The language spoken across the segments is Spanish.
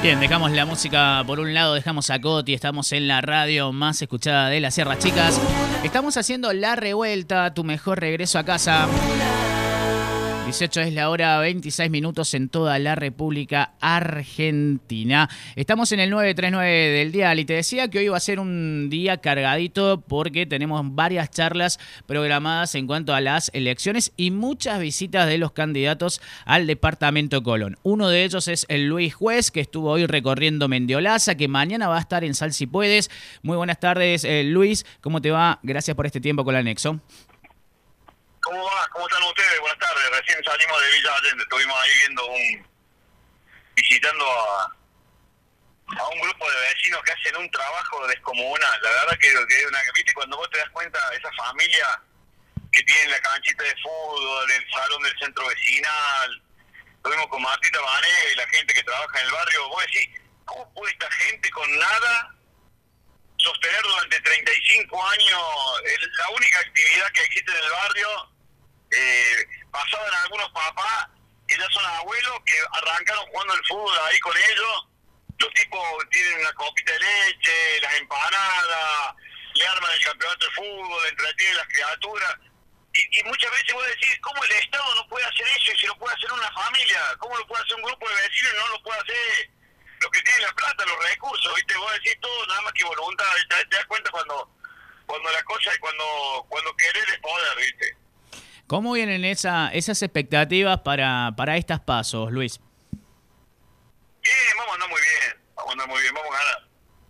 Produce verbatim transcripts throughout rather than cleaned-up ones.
Bien, dejamos la música por un lado, dejamos a Coti, estamos en la radio más escuchada de las Sierras Chicas. Estamos haciendo La Revuelta, tu mejor regreso a casa. dieciocho es la hora, veintiséis minutos en toda la República Argentina. Estamos en el nueve tres nueve del dial y te decía que hoy va a ser un día cargadito porque tenemos varias charlas programadas en cuanto a las elecciones y muchas visitas de los candidatos al departamento Colón. Uno de ellos es el Luis Juez, que estuvo hoy recorriendo Mendiolaza, que mañana va a estar en Sal Si Puedes. Muy buenas tardes, eh, Luis. ¿Cómo te va? Gracias por este tiempo con la Nexo. ¿Cómo va? ¿Cómo están ustedes? Buenas tardes. Recién salimos de Villa Allende. Estuvimos ahí viendo un... visitando a, a un grupo de vecinos que hacen un trabajo descomunal. La verdad que, que una, viste, cuando vos te das cuenta de esa familia que tiene la canchita de fútbol, el salón del centro vecinal, estuvimos con Martita Bané y la gente que trabaja en el barrio, vos decís, ¿cómo puede esta gente con nada sostener durante treinta y cinco años el, la única actividad que existe en el barrio, eh, basada en algunos papás que ya son abuelos que arrancaron jugando el fútbol ahí con ellos? Los tipos tienen una copita de leche, las empanadas, le arman el campeonato de fútbol, entretienen las criaturas. Y, y muchas veces vos decís, ¿cómo el Estado no puede hacer eso y si lo puede hacer una familia? ¿Cómo lo puede hacer un grupo de vecinos y no lo puede hacer los que tienen la plata, los recursos? ¿Viste? Vos decís todo nada más que voluntad. Te, te das cuenta cuando cuando la cosa y cuando cuando querés es poder, ¿viste? ¿Cómo vienen esa, esas expectativas para, para estas pasos, Luis? Bien, vamos a andar muy bien. Vamos a andar muy bien, vamos a ganar.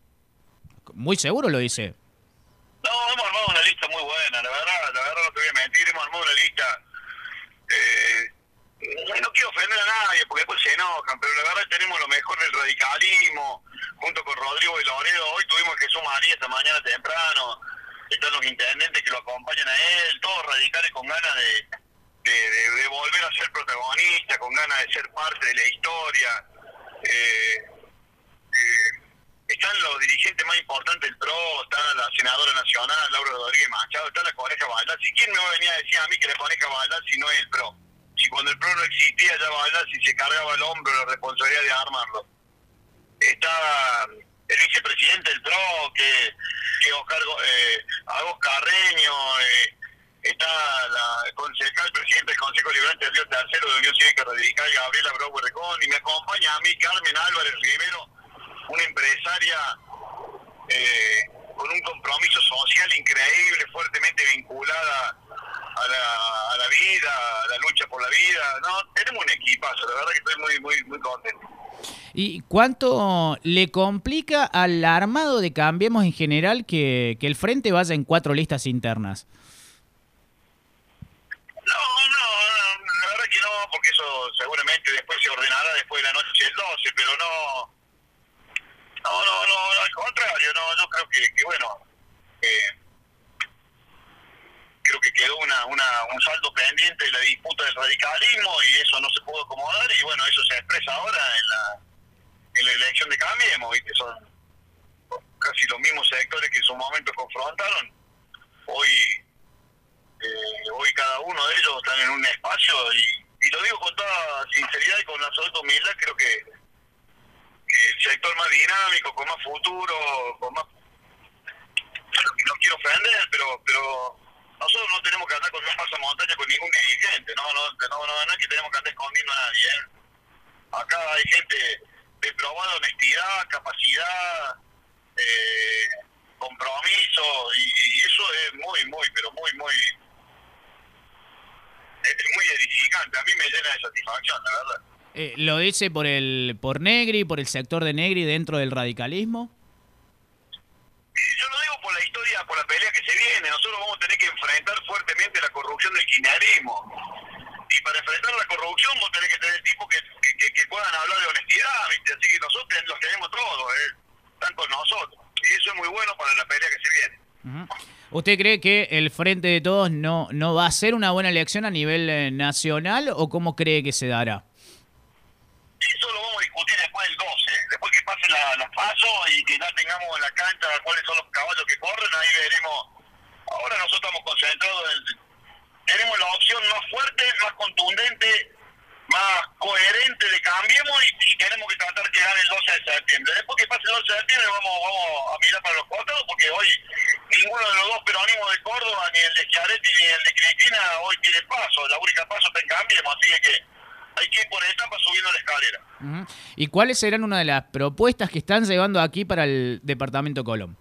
Muy seguro lo dice. No, hemos armado una lista muy buena, la verdad, la verdad no te voy a mentir, hemos armado una lista. Eh, no quiero ofender a nadie porque después se enojan, pero la verdad tenemos lo mejor del radicalismo, junto con Rodrigo y Loredo. Hoy tuvimos a Jesús María esta mañana temprano, están los intendentes que lo acompañan a él, todos radicales con ganas de, de, de, de volver a ser protagonistas, con ganas de ser parte de la historia. Eh, eh, Están los dirigentes más importantes del P R O, está la senadora nacional, Laura Rodríguez Machado, está la Coneja Baldassi. ¿Quién me va a venir a decir a mí que la Coneja Baldassi no es el P R O? Si cuando el P R O no existía, ya Baldassi se cargaba el hombro la responsabilidad de armarlo. Está el vicepresidente del P R O, que, que Oscar eh, Agos Carreño, eh, está la el concejal, presidente del Consejo Liberante del Río Tercero de Unión Cívica Radical, Gabriela Brower Recón, y me acompaña a mí Carmen Álvarez Rivero, una empresaria eh, con un compromiso social increíble, fuertemente vinculada a la, a la vida, a la lucha por la vida. No, tenemos un equipazo, la verdad que estoy muy muy muy contento. ¿Y cuánto le complica al armado de Cambiemos en general que, que el Frente vaya en cuatro listas internas? No, no, no, la verdad que no, porque eso seguramente después se ordenará después de la noche del doce, pero no... No, no, no, al contrario, no, yo creo que, que bueno, eh, creo que quedó una, una, un saldo pendiente de la disputa del radicalismo y eso no se pudo acomodar y bueno, eso se expresa ahora en la, en la elección de Cambiemos, ¿viste? Son casi los mismos sectores que en su momento confrontaron. Hoy, eh, hoy cada uno de ellos están en un espacio y, y lo digo con toda sinceridad y con absoluta humildad, creo que el sector más dinámico, con más futuro, con más... No quiero ofender, pero pero nosotros no tenemos que andar con una pasamontaña con ningún dirigente, no, no, no, no, no es que tenemos que andar escondiendo a nadie, ¿eh? Acá hay gente de probada honestidad, capacidad, eh, compromiso, y, y eso es muy, muy, pero muy, muy... Es muy edificante, a mí me llena de satisfacción, la verdad. Eh, ¿Lo dice por el por Negri, por el sector de Negri dentro del radicalismo? Yo lo digo por la historia, por la pelea que se viene. Nosotros vamos a tener que enfrentar fuertemente la corrupción del kirchnerismo. Y para enfrentar la corrupción vos tenés que tener tipos que, que, que, que puedan hablar de honestidad, ¿viste? Así que nosotros los tenemos todos, ¿eh? Están con nosotros. Y eso es muy bueno para la pelea que se viene. Uh-huh. ¿Usted cree que el Frente de Todos no, no va a ser una buena elección a nivel eh, nacional o cómo cree que se dará? Eso lo vamos a discutir después del doce, después que pasen las la pasos y que ya tengamos en la cancha cuáles son los caballos que corren, ahí veremos. Ahora nosotros estamos concentrados en... Tenemos la opción más fuerte, más contundente, más coherente de Cambiemos y, y tenemos que tratar que gane el doce de septiembre. Después que pase el once de septiembre vamos, vamos a mirar para los costados, porque hoy ninguno de los dos peronismos de Córdoba, ni el de Schiaretti ni el de Cristina, hoy tiene paso. La única paso está en Cambiemos, así que hay que ir por etapas subiendo la escalera. Uh-huh. ¿Y cuáles serán una de las propuestas que están llevando aquí para el departamento Colón?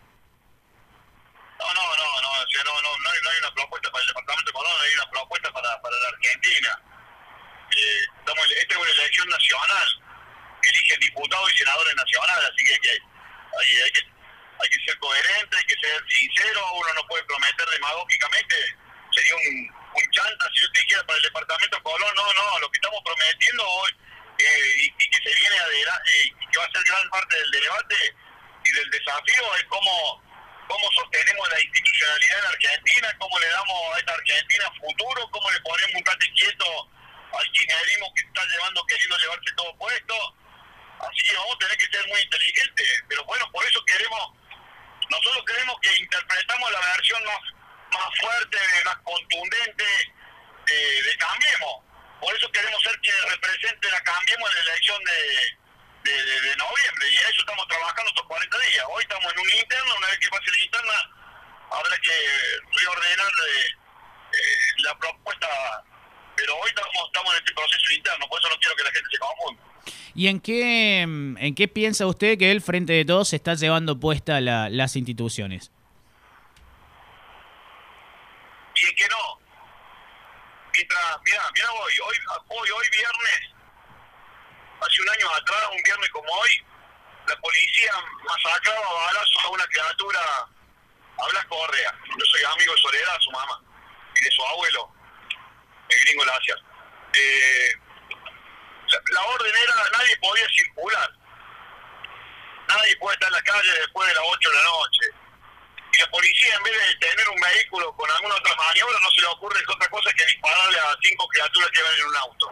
No, no, no, no, o sea, no, no, no, hay, no hay una propuesta para el departamento de Colón, hay una propuesta para, para la Argentina. Eh, estamos, esta es una elección nacional, que eligen diputados y senadores nacionales, así que, que, hay, hay que hay que ser coherente, hay que ser sincero, uno no puede prometer demagógicamente, sería un, un chanta si yo te dijera para el departamento de Colón, no, no, lo que estamos prometiendo hoy, eh, y, y que se viene adelante, y que va a ser gran parte del debate y del desafío, es cómo cómo sostenemos la institucionalidad en Argentina, cómo le damos a esta Argentina futuro, cómo le ponemos un cate quieto al kirchnerismo que está llevando, queriendo llevarse todo puesto. Así que vamos a tener que ser muy inteligentes, pero bueno, por eso queremos, nosotros queremos que interpretamos la versión más, más fuerte, más contundente de, de Cambiemos. Por eso queremos ser quienes representen a Cambiemos en la elección de De, de, de noviembre, y en eso estamos trabajando estos cuarenta días. Hoy estamos en una interna, una vez que pase la interna habrá que reordenar eh, eh, la propuesta, pero hoy estamos, estamos en este proceso interno, por eso no quiero que la gente se confunda. ¿Y en qué, en qué piensa usted que el Frente de Todos está llevando puesta la, las instituciones? Y en que no, mientras, mira, mira hoy, hoy, hoy, hoy viernes, hace un año atrás, un viernes como hoy, la policía masacraba a balazos a una criatura, a Blas Correa. Yo soy amigo de Soledad, su mamá, y de su abuelo, el gringo Lacia. Eh, la, la orden era, nadie podía circular. Nadie puede estar en la calle después de las ocho de la noche. Y la policía, en vez de tener un vehículo con alguna otra maniobra, no se le ocurre otra cosa que dispararle a cinco criaturas que van en un auto.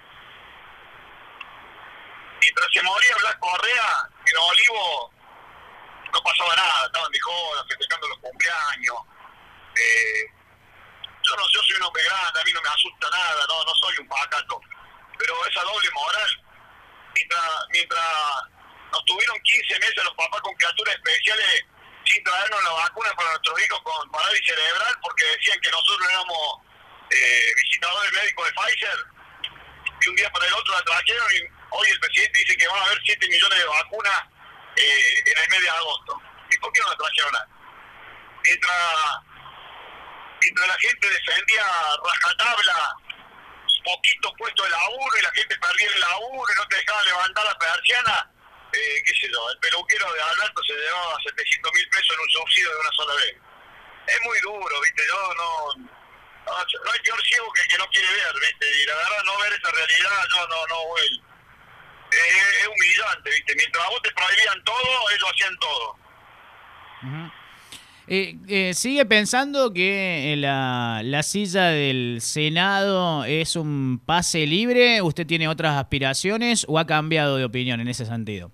Mientras se moría Blas Correa, en Olivo no pasaba nada, estaban de joda, festejando los cumpleaños. Eh, yo no yo soy un hombre grande, a mí no me asusta nada, no no soy un pacato. Pero esa doble moral, mientras, mientras nos tuvieron quince meses los papás con criaturas especiales sin traernos la vacuna para nuestros hijos con parálisis cerebral, porque decían que nosotros éramos eh, visitadores médicos de Pfizer, y un día para el otro la trajeron y hoy el presidente dice que van a haber siete millones de vacunas eh, en el mes de agosto. ¿Y por qué no la trajeron? Mientras, mientras la gente defendía rajatabla, poquito puesto de laburo y la gente perdía el laburo y no te dejaban levantar la persiana, eh, qué sé yo, el peluquero de Alberto se llevaba setecientos mil pesos en un subsidio de una sola vez. Es muy duro, ¿viste? Yo no... No, no hay peor ciego que el que no quiere ver, ¿viste? Y la verdad, no ver esa realidad, yo no, no, güey. Es, es humillante, ¿viste? Mientras a vos te prohibían todo, ellos hacían todo. Uh-huh. eh, eh, ¿Sigue pensando que la, la silla del Senado es un pase libre? ¿Usted tiene otras aspiraciones o ha cambiado de opinión en ese sentido?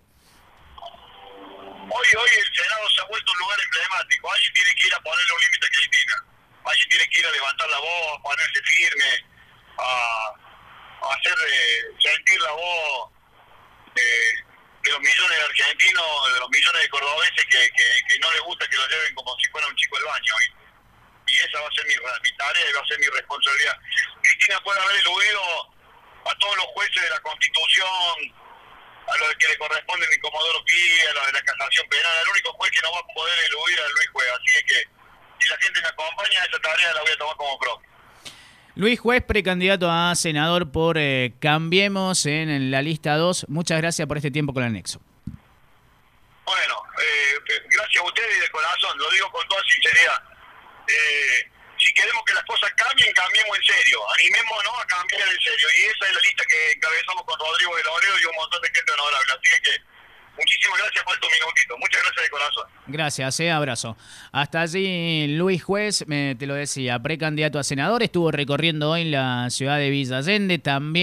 Hoy, hoy el Senado se ha vuelto un lugar emblemático. Alguien tiene que ir a ponerle un límite a Cristina. Alguien tiene que ir a levantar la voz, a ponerse firme, a, a hacer eh, sentir la voz de, de los millones de argentinos, de los millones de cordobeses que, que, que no les gusta que lo lleven como si fuera un chico del baño. Y, y esa va a ser mi, mi tarea y va a ser mi responsabilidad. Cristina puede haber eludido a todos los jueces de la Constitución, a los que le corresponden en Comodoro Pi, a los de la casación penal. El único juez que no va a poder eludir es Luis Juez. Así es que si la gente me acompaña, esa tarea la voy a tomar como propia. Luis Juez, precandidato a senador por eh, Cambiemos en, en la lista dos. Muchas gracias por este tiempo con el Anexo. Bueno, eh, gracias a ustedes y de corazón, lo digo con toda sinceridad. Eh, si queremos que las cosas cambien, cambiemos en serio. Animémonos a cambiar en serio. Y esa es la lista que encabezamos con Rodrigo de Loreo y un montón de gente honorable. Así que muchísimas gracias por estos minutitos. Muchas gracias de corazón. Gracias, eh, abrazo. Hasta allí Luis Juez, me, te lo decía, precandidato a senador, estuvo recorriendo hoy la ciudad de Villa Allende, también